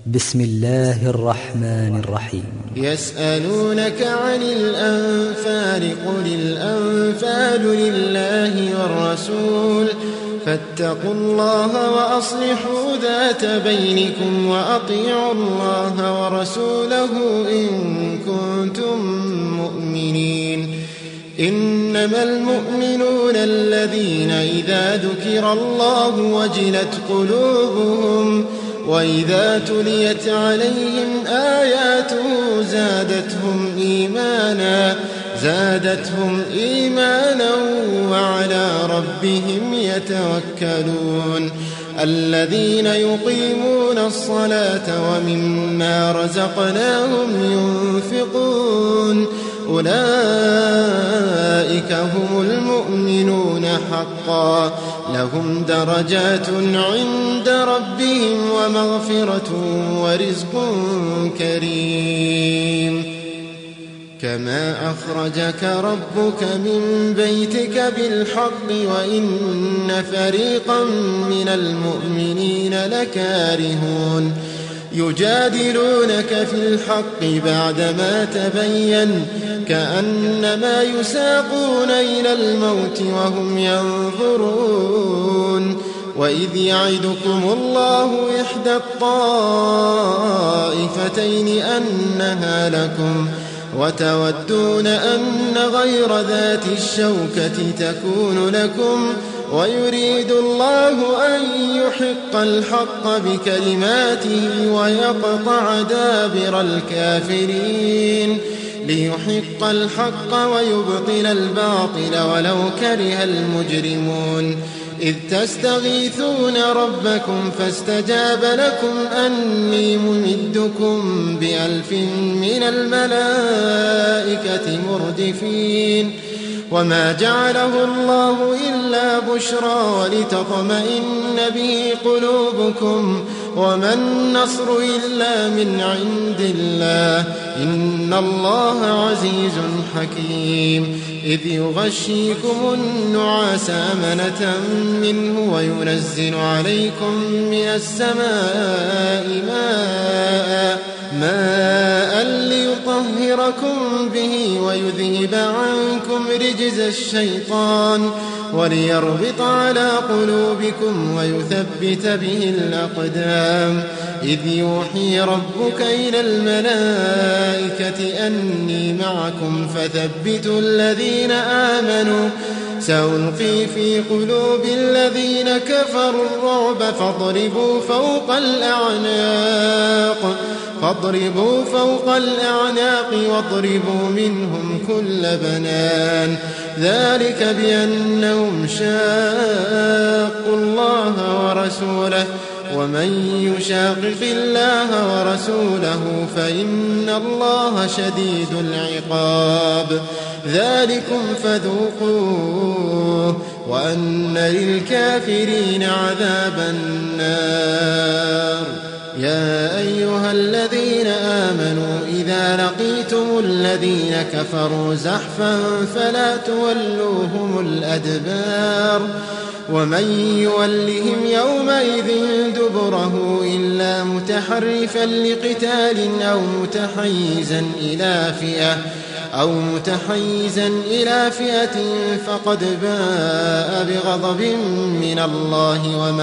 بسم الله الرحمن الرحيم. يسألونك عن الأنفال قل الأنفال لله والرسول فاتقوا الله وأصلحوا ذات بينكم وأطيعوا الله ورسوله إن كنتم مؤمنين. إنما المؤمنون الذين إذا ذكر الله وجلت قلوبهم وإذا تليت عليهم آياته زادتهم إيمانا وعلى ربهم يتوكلون. الذين يقيمون الصلاة ومما رزقناهم ينفقون أولئك هم المؤمنون حقا لهم درجات عند ربهم ومغفرة ورزق كريم. كما أخرجك ربك من بيتك بالحق وإن فريقا من المؤمنين لكارهون يجادلونك في الحق بعدما تبين كأنما يساقون إلى الموت وهم ينظرون. وإذ يعدكم الله إحدى الطائفتين أنها لكم وتودون أن غير ذات الشوكة تكون لكم ويريد الله أن يحق الحق بكلماته ويقطع دابر الكافرين ليحق الحق ويبطل الباطل ولو كره المجرمون. إذ تستغيثون ربكم فاستجاب لكم أني ممدكم ب1000 من الملائكة مردفين. وما جعله الله إلا بشرى ولتطمئن به قلوبكم وما النصر إلا من عند الله إن الله عزيز حكيم. إذ يغشيكم النعاس أمنة منه وينزل عليكم من السماء ماء ليطهركم به ويذهب عنكم رجز الشيطان وليربط على قلوبكم ويثبت به الأقدام. إذ يوحي ربك إلى الملائكة أني معكم فثبتوا الذين آمنوا سألقي في قلوب الذين كفروا الرعب فاضربوا فوق الأعناق واضربوا منهم كل بنان. ذلك بأنهم شاقوا الله ورسوله ومن يشاقق الله ورسوله فإن الله شديد العقاب. ذلكم فذوقوه وأن للكافرين عذاب النار. يا أيها الذين آمنوا إذا لقيتم الذين كفروا زحفا فلا تولوهم الأدبار. ومن يولهم يومئذ دبره إلا متحرفا لقتال أو متحيزا إلى فئة فقد باء بغضب من الله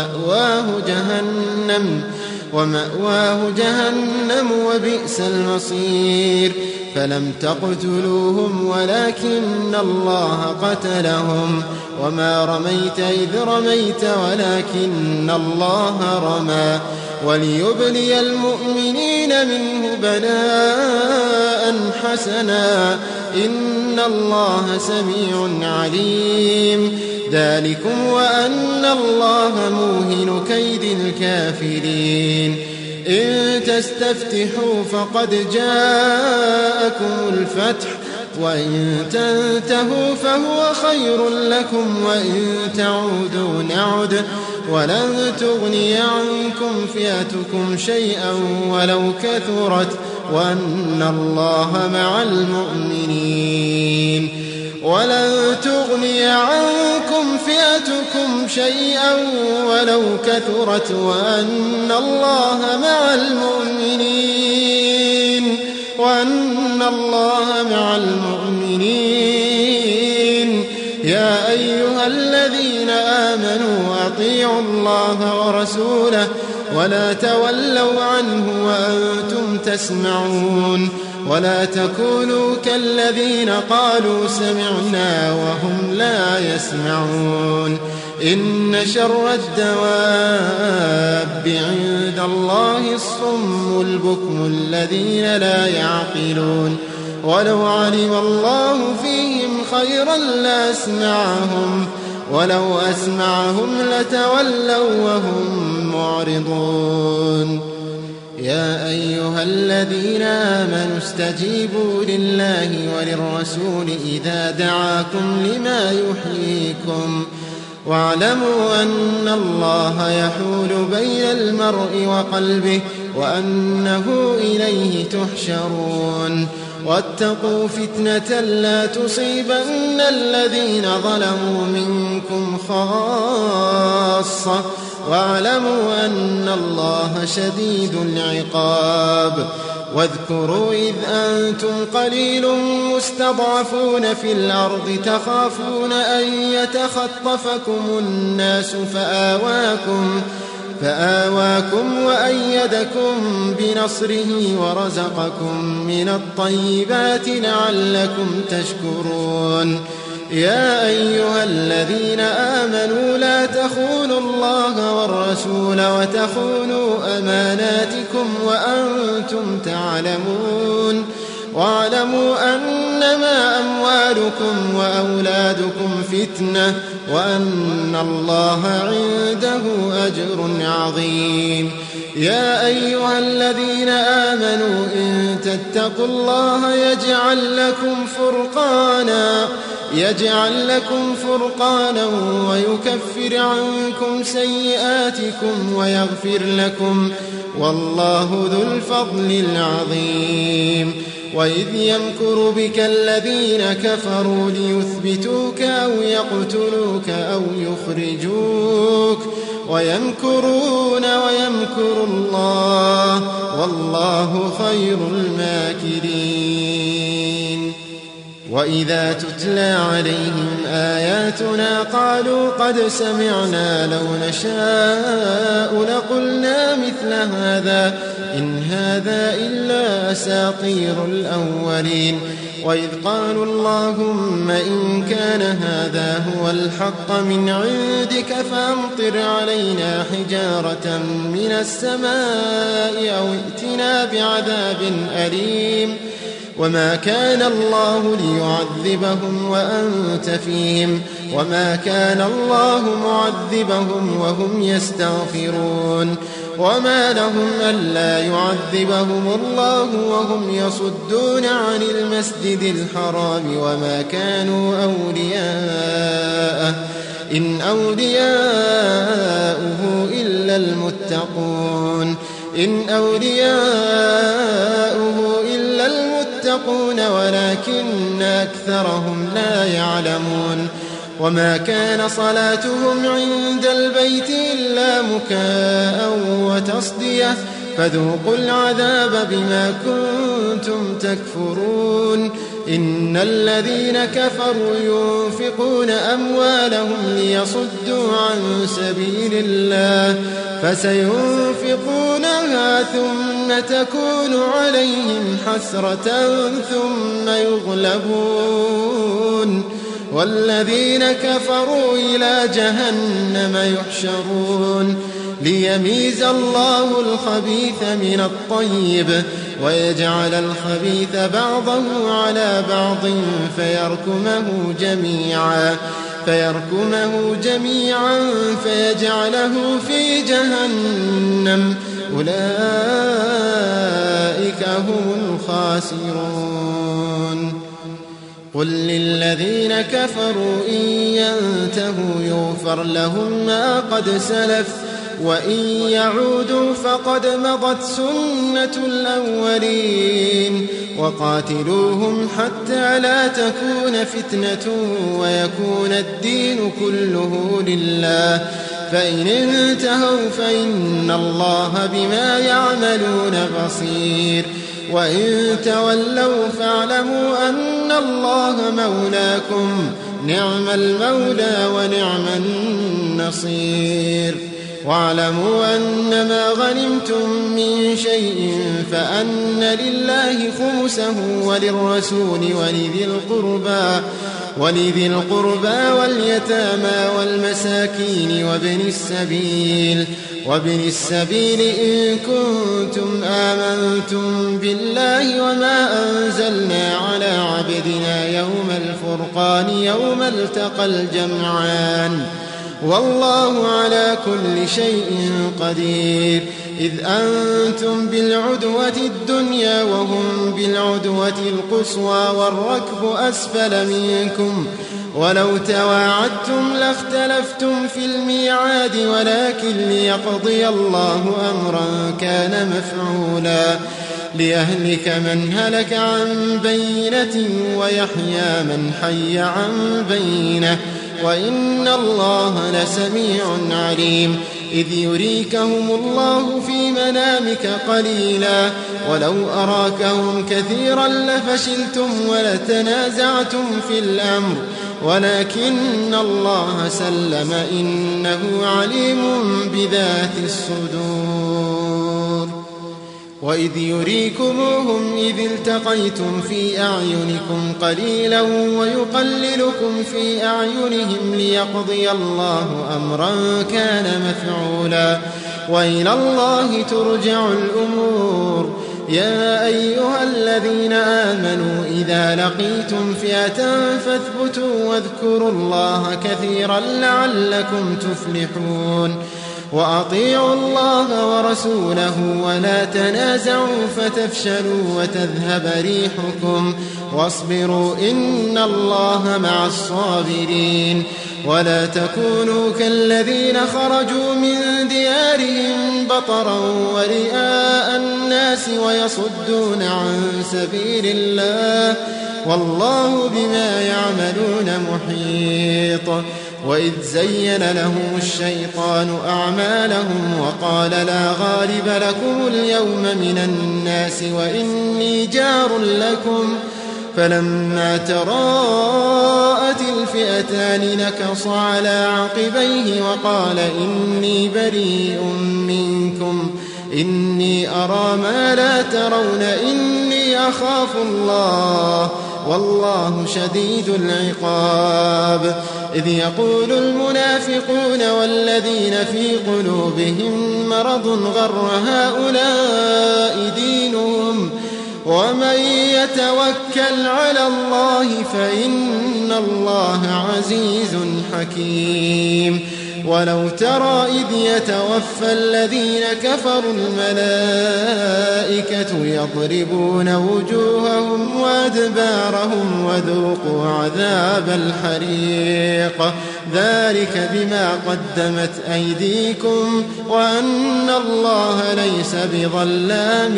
ومأواه جهنم وبئس المصير. فلم تقتلوهم ولكن الله قتلهم وما رميت إذ رميت ولكن الله رمى وليبلي المؤمنين منه بلاء حسنا إن الله سميع عليم. ذلكم وأن الله موهن كيد الكافرين. إن تستفتحوا فقد جاءكم الفتح وإن تنتهوا فهو خير لكم وإن تعودوا نعد ولن تغني عنكم فئتكم شيئا ولو كثرت وأن الله مع المؤمنين. ولن تغني عنكم فئتكم شيئا ولو كثرت وأن الله مع المؤمنين يا أيها الذين آمنوا أطيعوا الله ورسوله ولا تولوا عنه وأنتم تسمعون ولا تكونوا كالذين قالوا سمعنا وهم لا يسمعون إن شر الدواب عند الله الصم البكم الذين لا يعقلون ولو علم الله فيهم خيرا لأسمعهم ولو أسمعهم لتولوا وهم معرضون يا أيها الذين آمنوا استجيبوا لله وللرسول إذا دعاكم لما يحييكم واعلموا أن الله يحول بين المرء وقلبه وأنه إليه تحشرون واتقوا فتنة لا تصيبن الذين ظلموا منكم خاصة واعلموا أن الله شديد العقاب واذكروا إذ أنتم قليل مستضعفون في الأرض تخافون أن يتخطفكم الناس فآواكم وأيدكم بنصره ورزقكم من الطيبات لعلكم تشكرون يا أيها الذين آمنوا لا تخونوا الله والرسول وتخونوا أماناتكم وأنتم تعلمون واعلموا أنما أموالكم وأولادكم فتنة وأن الله عنده أجر عظيم يا أيها الذين آمنوا إن تتقوا الله يجعل لكم فرقانا ويكفر عنكم سيئاتكم ويغفر لكم والله ذو الفضل العظيم وإذ يمكر بك الذين كفروا ليثبتوك أو يقتلوك أو يخرجوك ويمكرون ويمكر الله والله خير الماكرين وإذا تتلى عليهم آياتنا قالوا قد سمعنا لو نشاء لقلنا مثل هذا إن هذا إلا أساطير الأولين وإذ قالوا اللهم إن كان هذا هو الحق من عندك فأمطر علينا حجارة من السماء أو ائتنا بعذاب أليم وما كان الله ليعذبهم وأنت فيهم وما كان الله معذبهم وهم يستغفرون وما لهم ألا يعذبهم الله وهم يصدون عن المسجد الحرام وما كانوا أولياءه إن أولياؤه إلا المتقون ولكن أكثرهم لا يعلمون وما كان صلاتهم عند البيت إلا مكاء وتصدية فذوقوا العذاب بما كنتم تكفرون إن الذين كفروا ينفقون أموالهم ليصدوا عن سبيل الله فسينفقونها ثم تكون عليهم حسرة ثم يغلبون والذين كفروا إلى جهنم يحشرون ليميز الله الخبيث من الطيب ويجعل الخبيث بعضه على بعض فيركمه جميعا فيجعله في جهنم أولئك هم الخاسرون قل للذين كفروا إن ينتهوا يغفر لهم ما قد سلف وإن يعودوا فقد مضت سنة الأولين وقاتلوهم حتى لا تكون فتنة ويكون الدين كله لله فإن انتهوا فإن الله بما يعملون بصير وإن تولوا فاعلموا أن الله مولاكم نعم المولى ونعم النصير واعلموا أنما غنمتم من شيء فأن لله خمسه وللرسول ولذي القربى واليتامى والمساكين وابن السبيل إن كنتم آمنتم بالله وما أنزلنا على عبدنا يوم الفرقان يوم التقى الجمعان والله على كل شيء قدير إذ أنتم بالعدوة الدنيا وهم بالعدوة القصوى والركب أسفل منكم ولو تواعدتم لاختلفتم في الميعاد ولكن ليقضي الله أمرا كان مفعولا ليهلك من هلك عن بينة ويحيى من حي عن بينة وإن الله لسميع عليم إذ يريكهم الله في منامك قليلا ولو أراكهم كثيرا لفشلتم ولتنازعتم في الأمر ولكن الله سلم إنه عليم بذات الصدور وإذ يريكموهم إذ التقيتم في أعينكم قليلا ويقللكم في أعينهم ليقضي الله أمرا كان مفعولا وإلى الله ترجع الأمور يا أيها الذين آمنوا إذا لقيتم فئة فاثبتوا واذكروا الله كثيرا لعلكم تفلحون وأطيعوا الله ورسوله ولا تنازعوا فتفشلوا وتذهب ريحكم واصبروا إن الله مع الصابرين ولا تكونوا كالذين خرجوا من ديارهم بطرا ورئاء الناس ويصدون عن سبيل الله والله بما يعملون محيط وإذ زين لهم الشيطان أعمالهم وقال لا غالب لكم اليوم من الناس وإني جار لكم فلما تراءت الفئتان نكص على عقبيه وقال إني بريء منكم إني أرى ما لا ترون إني أخاف الله والله شديد العقاب إذ يقول المنافقون والذين في قلوبهم مرض غر هؤلاء دينهم ومن يتوكل على الله فإن الله عزيز حكيم ولو ترى إذ يتوفى الذين كفروا الملائكة يضربون وجوههم وأدبارهم وذوقوا عذاب الحريق ذلك بما قدمت أيديكم وأن الله ليس بظلام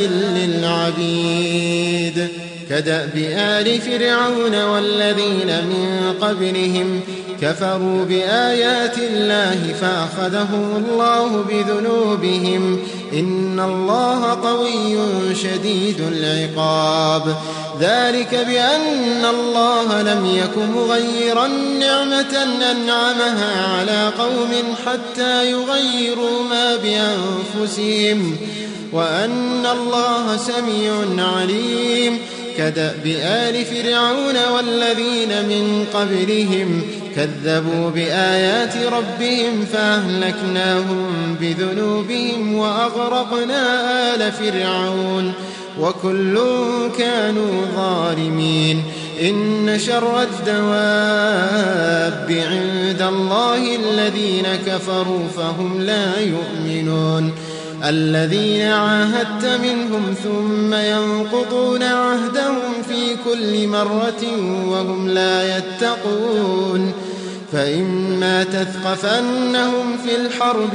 للعبيد كدأب آل فرعون والذين من قبلهم كفروا بآيات الله فأخذهم الله بذنوبهم إن الله قوي شديد العقاب ذلك بأن الله لم يك مغيرا نعمة أنعمها على قوم حتى يغيروا ما بأنفسهم وأن الله سميع عليم كدأب آل فرعون والذين من قبلهم كذبوا بآيات ربهم فأهلكناهم بذنوبهم وأغرقنا آل فرعون وكل كانوا ظالمين إن شر الدواب عند الله الذين كفروا فهم لا يؤمنون الذين عاهدت منهم ثم ينقضون عهدهم في كل مرة وهم لا يتقون فإما تثقفنهم في الحرب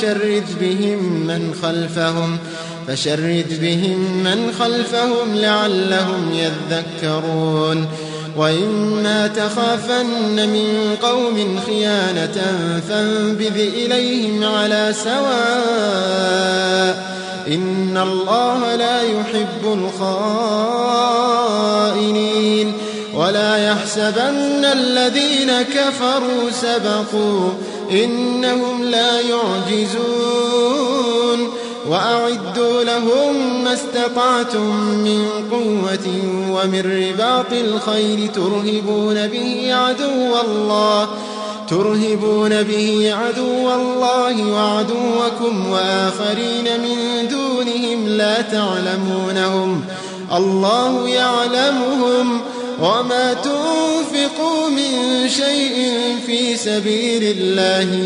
فشرد بهم من خلفهم لعلهم يذكرون وإما تخافن من قوم خيانة فانبذ إليهم على سواء إن الله لا يحب الخائنين ولا يحسبن الذين كفروا سبقوا إنهم لا يعجزون وأعدوا لهم ما استطعتم من قوة ومن رباط الخيل ترهبون به عدو الله وعدوكم وآخرين من دونهم لا تعلمونهم الله يعلمهم وما تنفقوا من شيء في سبيل الله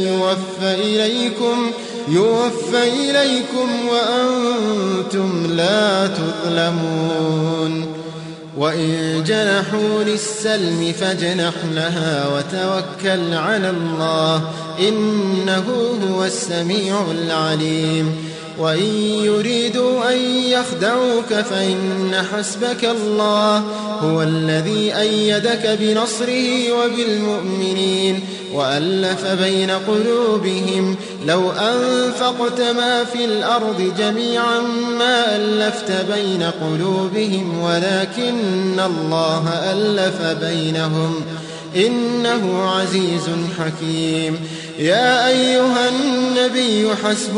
يوفى إليكم وأنتم لا تظلمون وإن جنحوا للسلم فاجنح لها وتوكل على الله إنه هو السميع العليم وإن يريدوا أن يخدعوك فإن حسبك الله هو الذي أيدك بنصره وبالمؤمنين وألف بين قلوبهم لو أنفقت ما في الأرض جميعا ما ألفت بين قلوبهم ولكن الله ألف بينهم إنه عزيز حكيم يا أيها النبي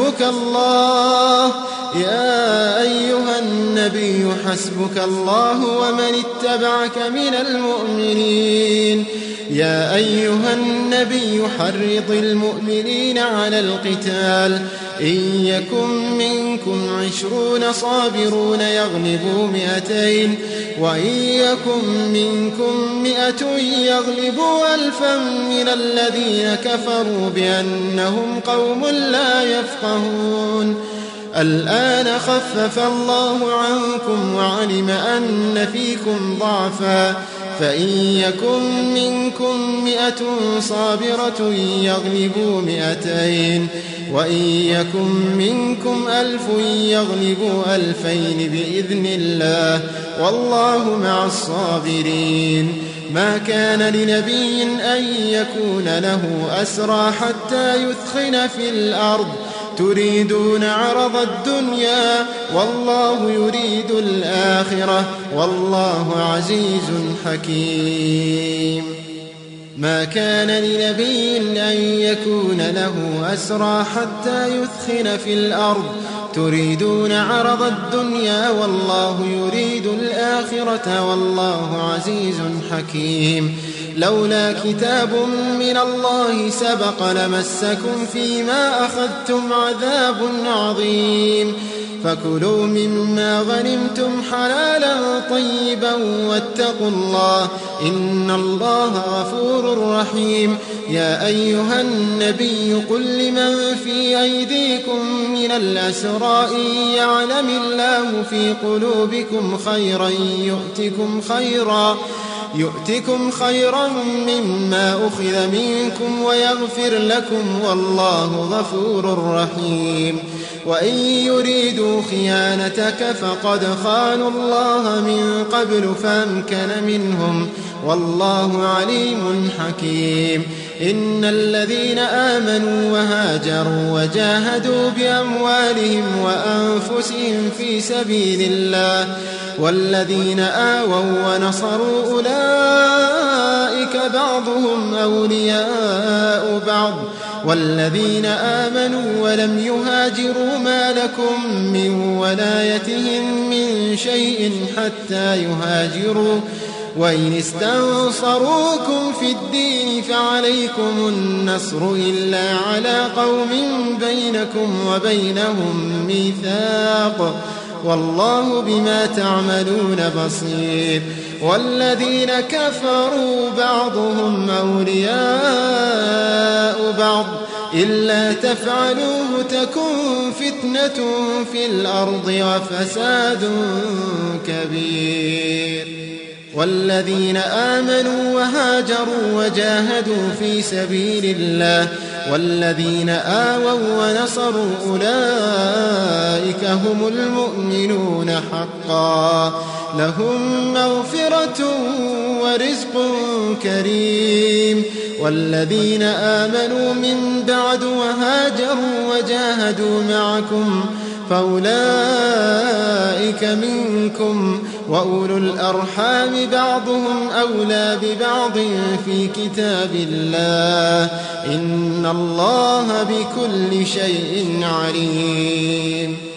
حسبك الله ومن اتبعك من المؤمنين يا أيها النبي حرض المؤمنين على القتال إن يكن منكم 20 صابرون يغلبوا 200 وإن يكن منكم 100 يغلبوا 1000 من الذين كفروا بأنهم قوم لا يفقهون الآن خفف الله عنكم وعلم أن فيكم ضعفا فإن يكن منكم 100 صابرة يغلبوا 200 وإن يكن منكم 1000 يغلبوا 2000 بإذن الله والله مع الصابرين ما كان لنبي أن يكون له أسرى حتى يثخن في الأرض تريدون عرض الدنيا والله يريد الآخرة والله عزيز حكيم ما كان لنبي أن يكون له أسرى حتى يثخن في الأرض تريدون عرض الدنيا والله يريد الآخرة والله عزيز حكيم لولا كتاب من الله سبق لمسكم فيما أخذتم عذاب عظيم فكلوا مما غنمتم حلالا طيبا واتقوا الله إن الله غفور رحيم يا أيها النبي قل لمن في أيديكم من الأسرى إن يعلم الله في قلوبكم خيرا يؤتكم خيرا مما أخذ منكم ويغفر لكم والله غفور رحيم وإن يريدوا خيانتك فقد خانوا الله من قبل فأمكن منهم والله عليم حكيم إن الذين آمنوا وهاجروا وجاهدوا بأموالهم وأنفسهم في سبيل الله والذين آووا ونصروا أولئك بعضهم أولياء بعض والذين آمنوا ولم يهاجروا ما لكم من ولايتهم من شيء حتى يهاجروا وإن استنصروكم في الدين فعليكم النصر إلا على قوم بينكم وبينهم ميثاق والله بما تعملون بصير والذين كفروا بعضهم أولياء بعض إلا تفعلوه تكن فتنة في الأرض وفساد كبير والذين آمنوا وهاجروا وجاهدوا في سبيل الله والذين آووا ونصروا أولئك هم المؤمنون حقا لهم مغفرة ورزق كريم والذين آمنوا من بعد وهاجروا وجاهدوا معكم فأولئك منكم وأولو الأرحام بعضهم أولى ببعض في كتاب الله إن الله بكل شيء عليم